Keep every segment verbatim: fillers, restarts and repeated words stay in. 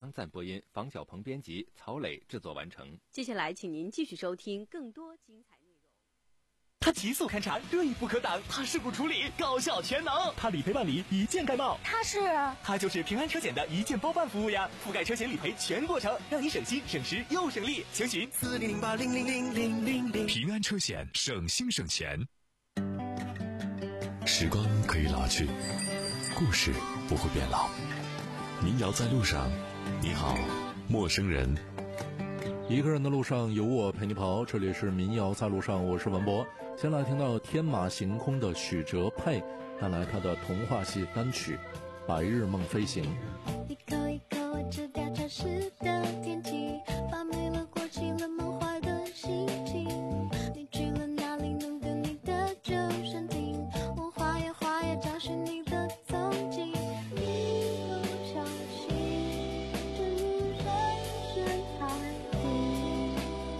张赞播音，房小鹏编辑，曹磊制作完成。 接下来请您继续收听更多精彩内容。 他极速勘察，锐不可挡；他事故处理，高效全能；他理赔办理，一键盖帽。 他是他就是平安车险的一键包办服务呀，覆盖车险理赔全过程，让你省心省时又省力。详询四零零八零零零零零零。 平安车险，省心省钱。时光可以老去，故事不会变老。民谣在路上，你好，陌生人。 一个人的路上有我陪你跑，这里是民谣在路上，我是文博。先来听到天马行空的许哲佩带来他的童话系单曲《白日梦飞行》。 一口一口我吃掉潮湿的天气，发霉了过期了梦坏的心情，你去了哪里弄丢你的救生艇，我画呀画呀找寻你的踪迹，一不小心坠入深深海底，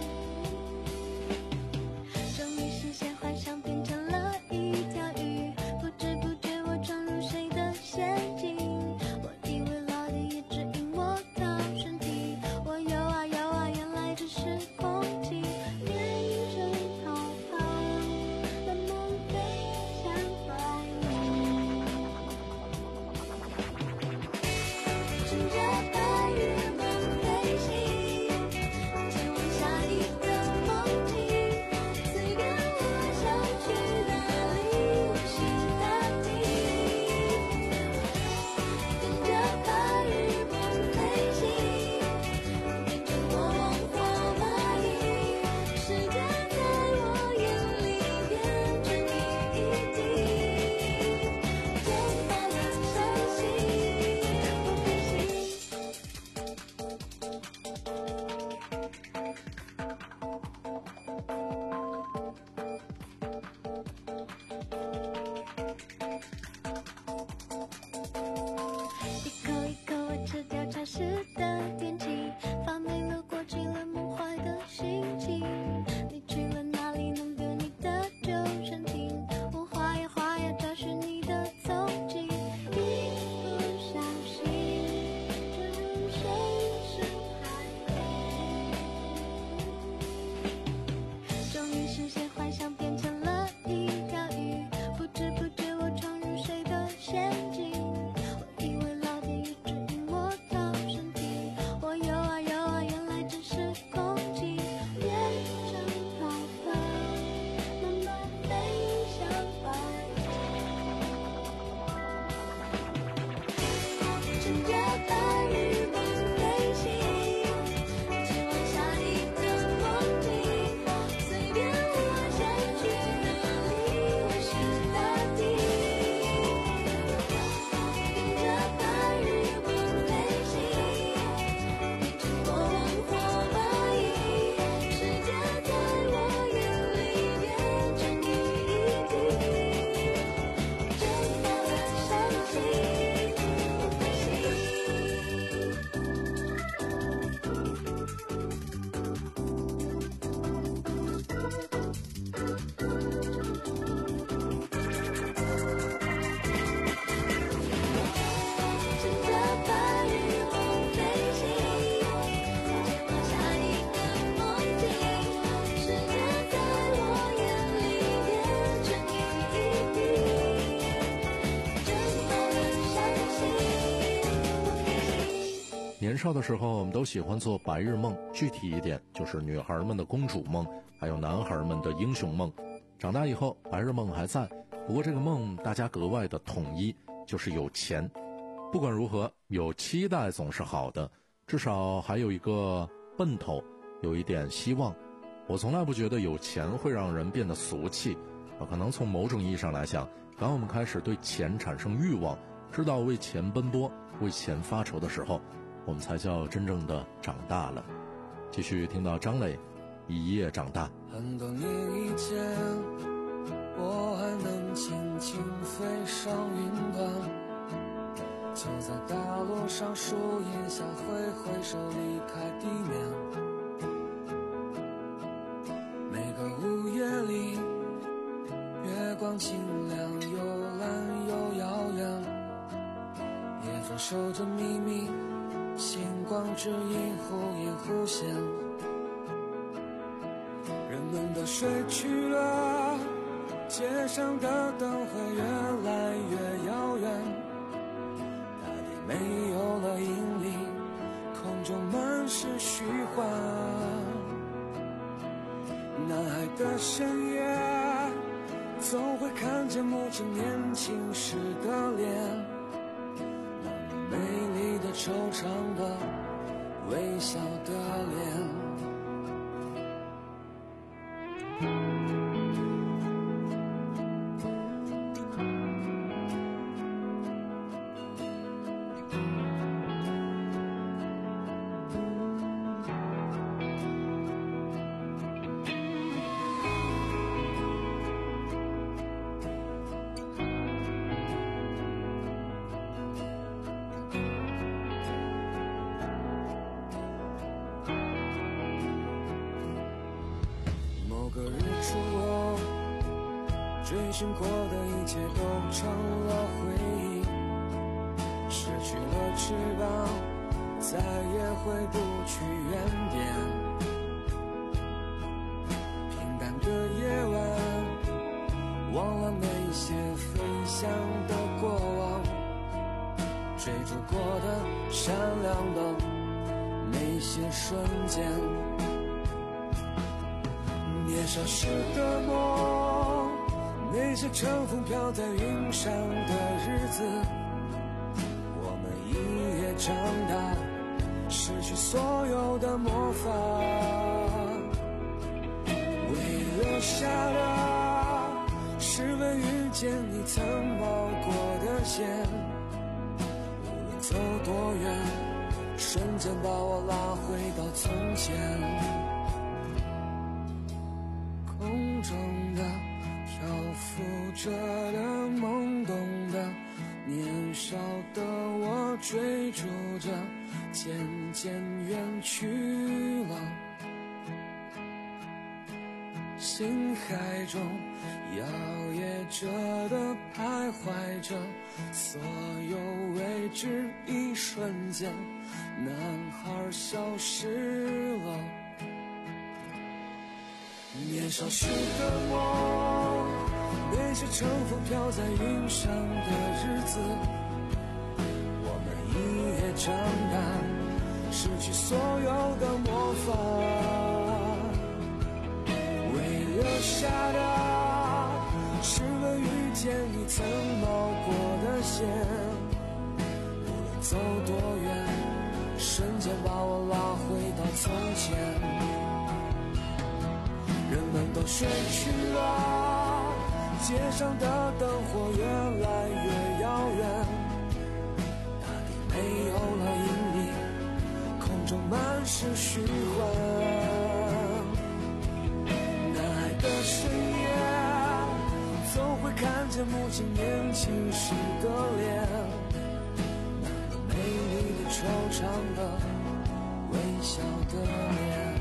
终于实现幻想变成了一条鱼，不知不觉我闯入谁的陷阱，我以为老天爷指引我到身体，我游啊游啊原来只是空气，变成逃跑，慢慢飞向白云，乘着白日梦飞行，前往下一个梦境，随便我想去哪里我是大地，跟着白日梦飞行，变成国王或蚂蚁，世界在我眼里变成一滴，充满了伤心，我飞行。一口一口我吃掉潮湿的天气，发霉了过期了梦坏的心情，你去了哪里弄丢你的救生艇，我画呀画呀找寻你的踪迹，一不小心坠入深深海底，终于实现幻想变成了一条鱼，不知不觉我闯入谁的陷阱，我以为老天爷指引我到身体，我游啊游啊原来只是空气，变成泡泡，慢慢飞向白云，乘着白日梦飞行，前往下一个梦境，随便我想去哪里我是大地，跟着白日梦飞行，变成国王或蚂蚁，世界在我眼里变成一滴，充满了伤心，我飞乘着白日梦飞行，前往下一个梦境，世界在我眼里变成一滴，充满了伤心，我飞行。 年少的时候我们都喜欢做白日梦，具体一点就是女孩们的公主梦，还有男孩们的英雄梦。长大以后白日梦还在，不过这个梦大家格外的统一，就是有钱。不管如何，有期待总是好的，至少还有一个奔头，有一点希望。我从来不觉得有钱会让人变得俗气，可能从某种意义上来讲，当我们开始对钱产生欲望，知道为钱奔波，为钱发愁的时候，我们才叫真正的长大了。继续听到张磊一夜长大。 很多年以前，我还能轻轻飞上云端，就在大路上树荫下挥挥手离开地面。每个午夜里，月光清亮又蓝又耀眼，夜风守着秘密，星光只一忽隐忽现，人们都睡去了，街上的灯会越来越遥远，大地没有了引力，空中满是虚幻。男孩的深夜，总会看见母亲年轻时的脸，那么美丽的惆怅的微笑的脸。追寻过的一切都成了回忆，失去了翅膀，再也回不去原点。平淡的夜晚，忘了那些飞翔的过往，追逐过的闪亮的那些瞬间。年少时的梦，那些乘风飘在云上的日子，我们一夜长大，失去所有的魔法。唯留下的是when遇见你曾冒过的险，无论走多远，瞬间把我拉回到从前。空中的漂浮着的懵懂的年少的我，追逐着渐渐远去了，心海中摇曳着的徘徊着，所有未知一瞬间，男孩消失了。年少时的我，那些乘风飘在云上的日子，我们一夜长大，失去所有的魔法。唯留下的是when遇见你曾冒过的险，无论走多远，瞬间把我拉回到从前。人们都睡去了，街上的灯火越来越遥远，大地没有了引力，空中满是虚幻。男孩的深夜，总会看见母亲年轻时的脸，那么美丽的惆怅的微笑的脸。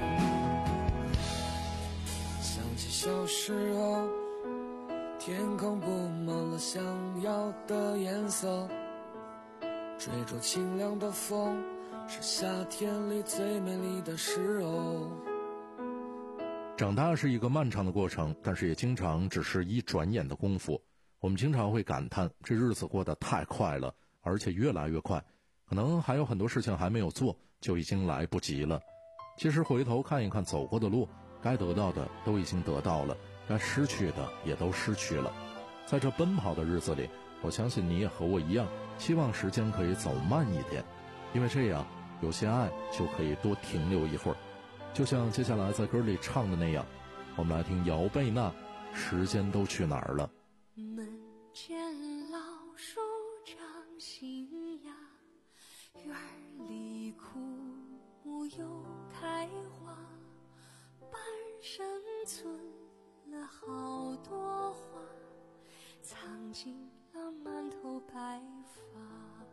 小时候，天空布满了想要的颜色，追逐清凉的风，是夏天里最美丽的时候。 长大是一个漫长的过程，但是也经常只是一转眼的功夫。我们经常会感叹，这日子过得太快了，而且越来越快，可能还有很多事情还没有做，就已经来不及了。其实回头看一看走过的路，该得到的都已经得到了，该失去的也都失去了。在这奔跑的日子里，我相信你也和我一样，希望时间可以走慢一点，因为这样有些爱就可以多停留一会儿。就像接下来在歌里唱的那样，我们来听姚贝娜，时间都去哪儿了。 门前老树长新芽，院里枯木又开花，半生存了好多话，藏进了满头白发。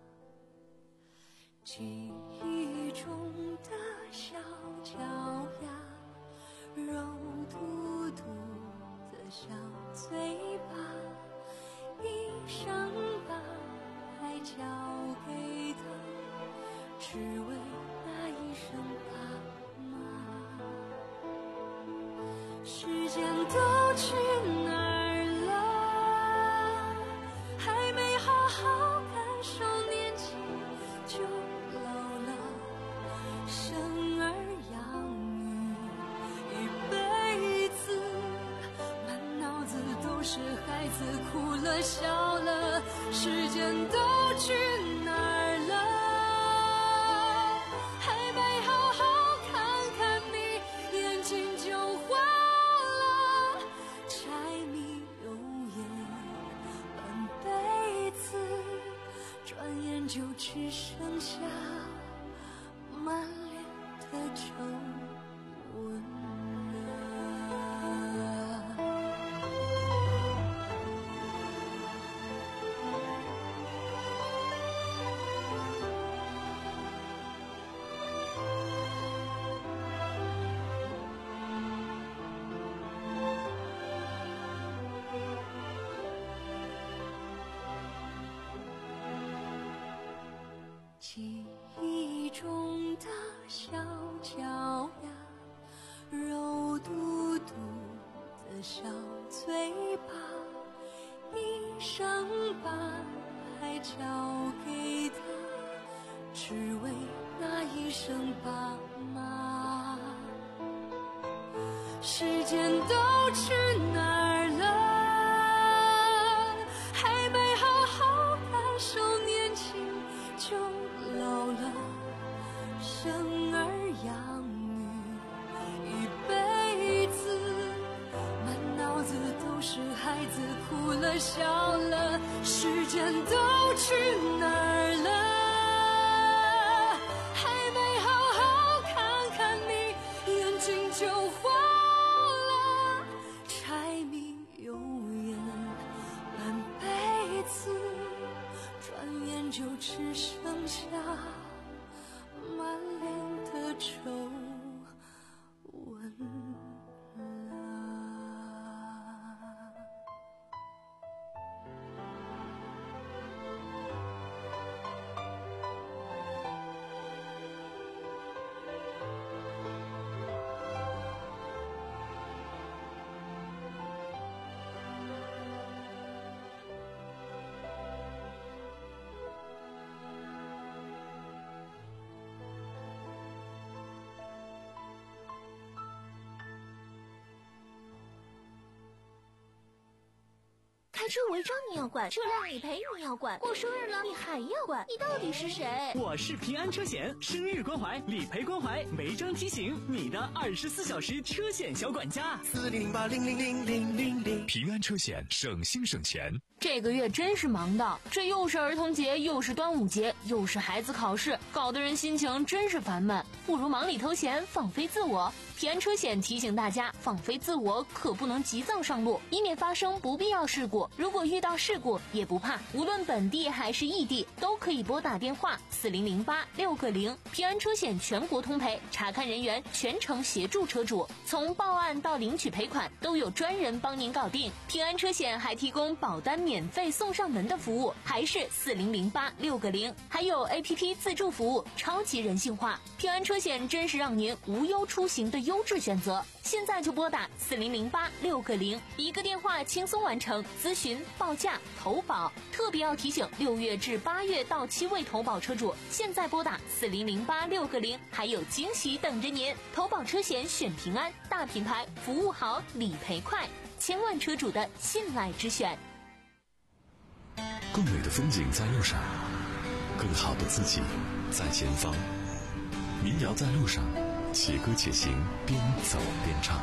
记忆中的小脚丫，肉嘟嘟的小嘴巴，一生把爱交给他，只为那子哭了笑了，时间都去哪儿了？还没好好看看你，眼睛就花了。柴米油盐半辈子，转眼就只剩下满脸的皱纹了。记忆中的小脚丫，肉嘟嘟的小嘴巴，一伤疤还交给他，只为那一声爸妈。时间都去哪儿了？还没好好感受年轻就老了，生儿养女一辈子，满脑子都是孩子哭了笑了，时间都去哪儿了？还没好好看看你，眼睛就花了。柴米油盐半辈子，转眼就只剩下满脸的皱纹了。 开车违章你要管，车辆理赔你要管，过生日了你还要管，你到底是谁？ 我是平安车险，生日关怀、理赔关怀、违章提醒，你的二十四小时车险小管家。 四零零八零零零零零零。 平安车险，省心省钱。 这个月真是忙的，这又是儿童节，又是端午节，又是孩子考试，搞得人心情真是烦闷。不如忙里偷闲，放飞自我。平安车险提醒大家，放飞自我可不能急躁上路，以免发生不必要事故。如果遇到事故也不怕，无论本地还是异地，都可以拨打电话四零零八六个零，平安车险全国通赔，查看人员全程协助车主，从报案到领取赔款都有专人帮您搞定。平安车险还提供保单免费送上门的服务，还是四零零八六个零，还有 A P P 自助服务，超级人性化。平安车险真是让您无忧出行的优质选择，现在就拨打四零零八六个零，一个电话轻松完成咨询、报价、投保。特别要提醒，六月至八月到期未投保车主，现在拨打四零零八六个零，还有惊喜等着您。投保车险选平安，大品牌，服务好，理赔快，千万车主的信赖之选。 更美的风景在路上，更好的自己在前方。民谣在路上，且歌且行，边走边唱。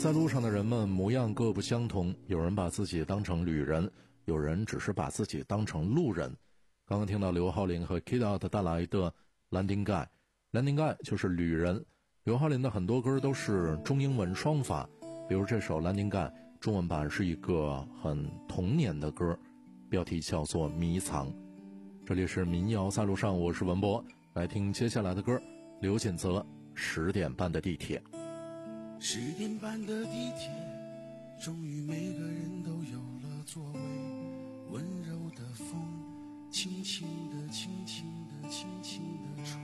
在路上的人们模样各不相同，有人把自己当成旅人，有人只是把自己当成路人。刚刚听到刘浩林和 Kid Out 带来的 Landing Guy， Landing Guy 就是旅人。刘浩林的很多歌都是中英文双法，比如这首 Landing Guy 中文版是一个很童年的歌，标题叫做迷藏。这里是民谣在路上，我是文博，来听接下来的歌，刘锦泽十点半的地铁。 十点半的地铁，终于每个人都有了座位，温柔的风轻轻地轻轻地轻轻地吹，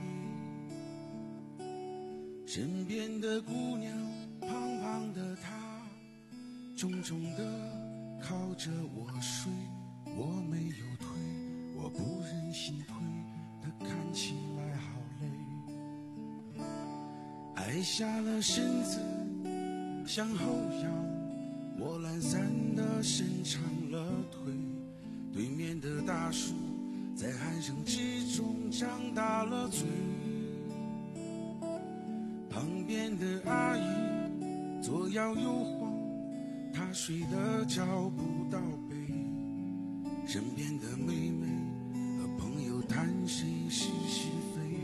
身边的姑娘胖胖的她重重地靠着我睡，我没有推，我不忍心推，她看起来好累，矮下了身子向后仰，我懒散地伸长了腿，对面的大叔在鼾声之中张大了嘴，旁边的阿姨左摇右晃，她睡得找不到北，身边的妹妹和朋友谈谁是是非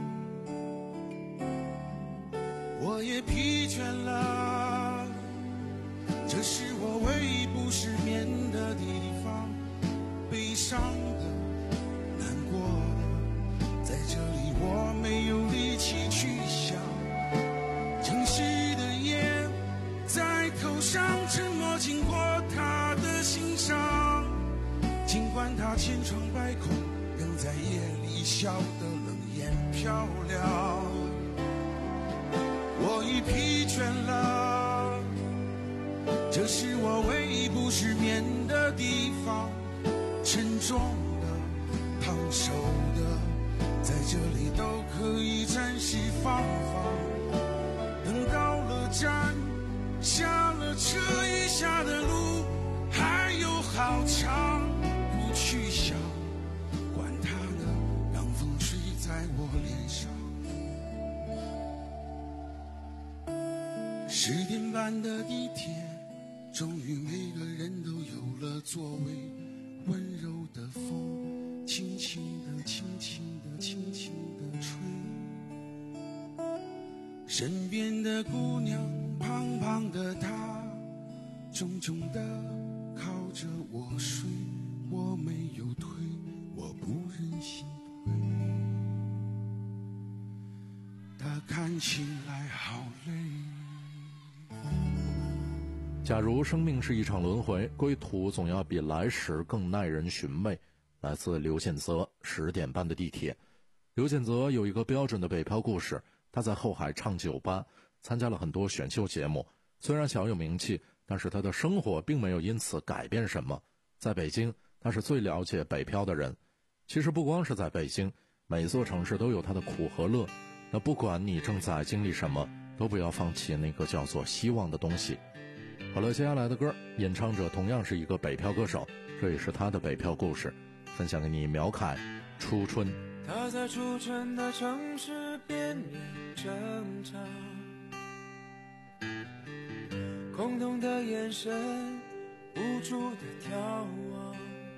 非，我也疲倦了，这是我唯一不失眠的地方，悲伤的难过的，在这里我没有力气去想，城市的夜在头上沉默经过他的心上，尽管他千疮百孔，仍在夜里笑得冷眼漂亮，我已疲倦了，这是我唯一不失眠的地方，沉重的烫手的，在这里都可以暂时放放，等到了站下了车，余下的路还有好长，不去想管它呢，让风吹在我脸上。十点半的地铁，终于每个人都有了座位，温柔的风轻轻地轻轻地轻轻地吹，身边的姑娘胖胖的她重重地靠着我睡，我没有推，我不忍心推，她看起来好累。 假如生命是一场轮回，归途总要比来时更耐人寻味。来自刘建泽十点半的地铁。刘建泽有一个标准的北漂故事，他在后海唱酒吧，参加了很多选秀节目，虽然小有名气，但是他的生活并没有因此改变什么。在北京，他是最了解北漂的人。其实不光是在北京，每座城市都有它的苦和乐。那不管你正在经历什么，都不要放弃那个叫做希望的东西。好了，接下来的歌，演唱者同样是一个北漂歌手，这也是他的北漂故事，分享给你。苗凯，初春。 他在初春的城市边缘挣扎，空洞的眼神无助的眺望，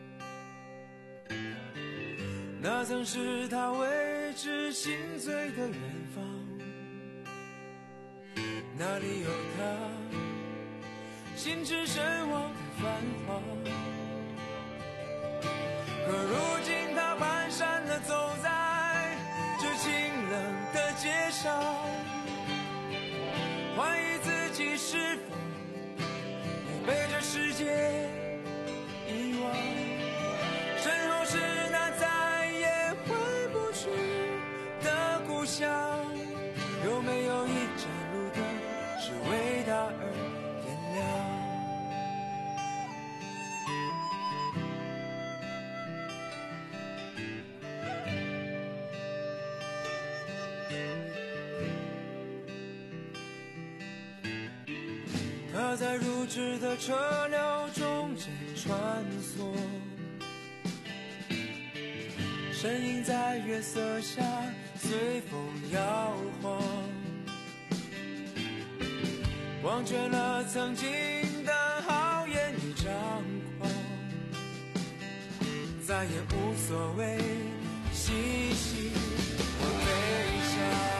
那曾是他为之心醉的远方，那里有他心驰神往的繁华，可如今他蹒跚地走在这清冷的街上，怀疑自己是否也被这世界遗忘，身后是那再也回不去的故乡，有没有一盏路灯是为他而点亮？他在如织的车流中间穿梭，身影在月色下随风摇晃，望忘却了曾经的好言与张狂，再也无所谓嬉戏和悲伤。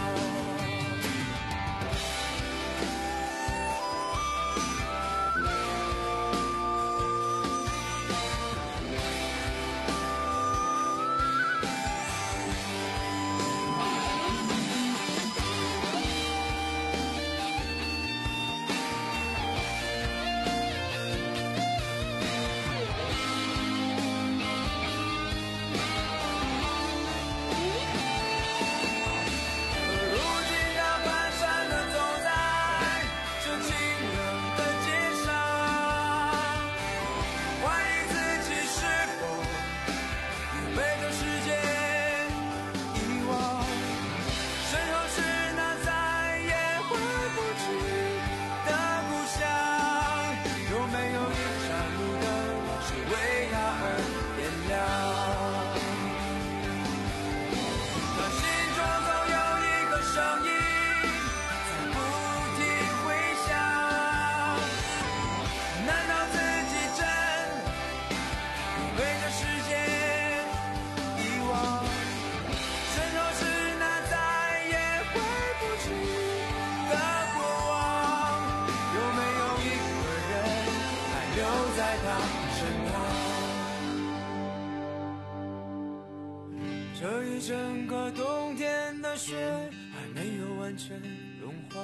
这一整个冬天的雪还没有完全融化，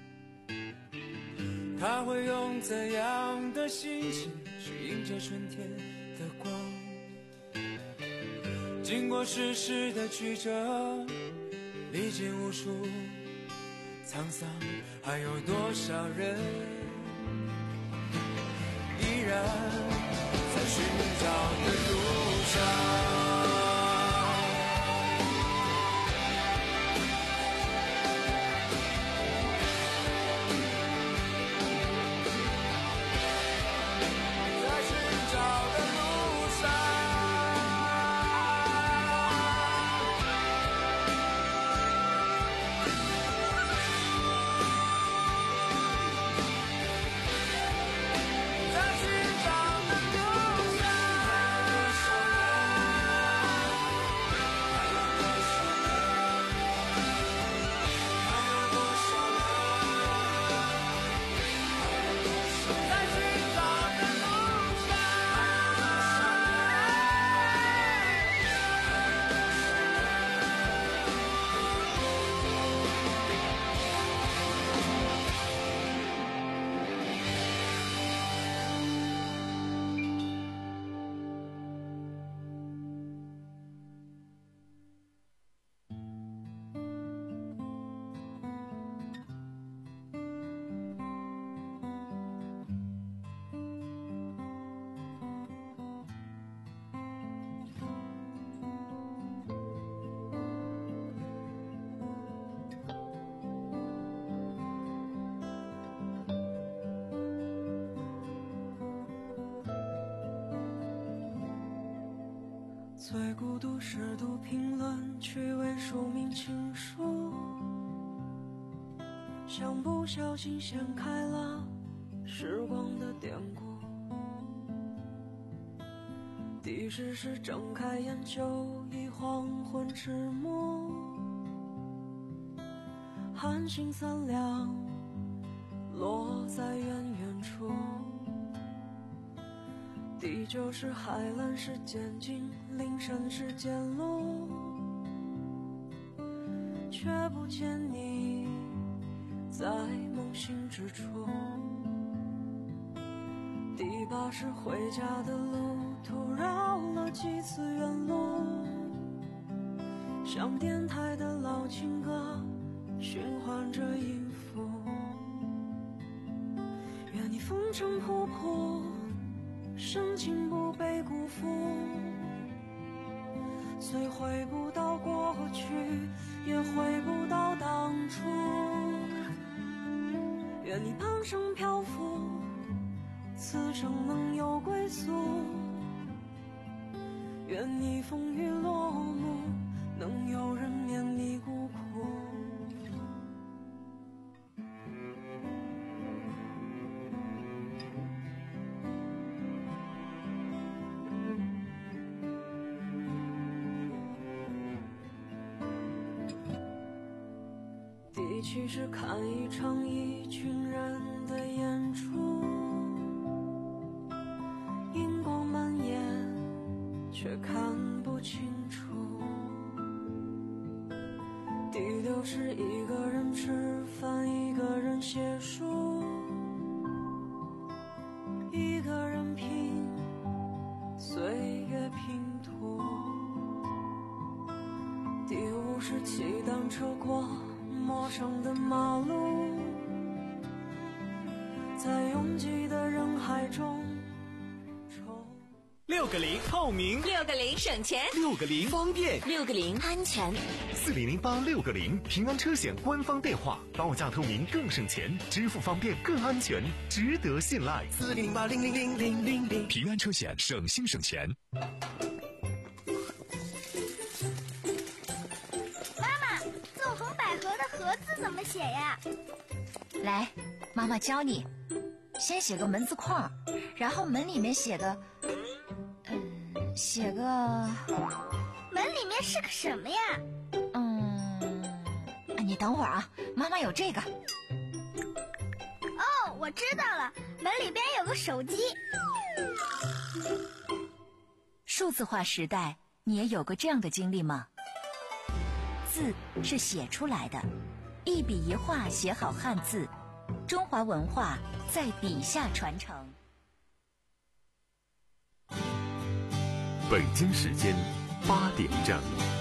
他会用怎样的心情去迎接春天的光？经过世事的曲折，历经无数沧桑，还有多少人依然在寻找的路上？ 最孤独是读评论，趣味署名情书，像不小心掀开了时光的典故。第十是睁开眼就已黄昏迟暮，寒星三两落在远远处。第九是海蓝是渐近，林深是渐露，却不见你在梦醒之处。第八是回家的路途绕了几次远路，像电台的老情歌循环着音符。愿你风尘仆仆，深情不被辜负，虽回不到过去，也回不到当初。愿你半生漂浮，此生能有归宿。愿你风雨落幕，能有人免你孤苦。 第七是看一场一群人的演出，荧光蔓延却看不清楚。第六是一个人吃饭，一个人写书，一个人拼岁月拼图。第五是骑单车过陌生的马路，在拥挤的人海中六个零透明， 六个零省钱， 六个零方便， 六个零安全。 四零零八六个零平安车险官方电话，报价透明更省钱，支付方便更安全，值得信赖。四零零八零零零零零零平安车险，省心省钱。 妈妈，纵横捭阖的阖字怎么写呀？ 来，妈妈教你。先写个门字框，然后门里面写个，嗯，写个， 门里面是个什么呀？ 嗯，你等会儿啊，妈妈有这个。 哦，我知道了，门里边有个手机。 数字化时代，你也有过这样的经历吗？字是写出来的，一笔一画写好汉字，中华文化在笔下传承。 北京时间八点整。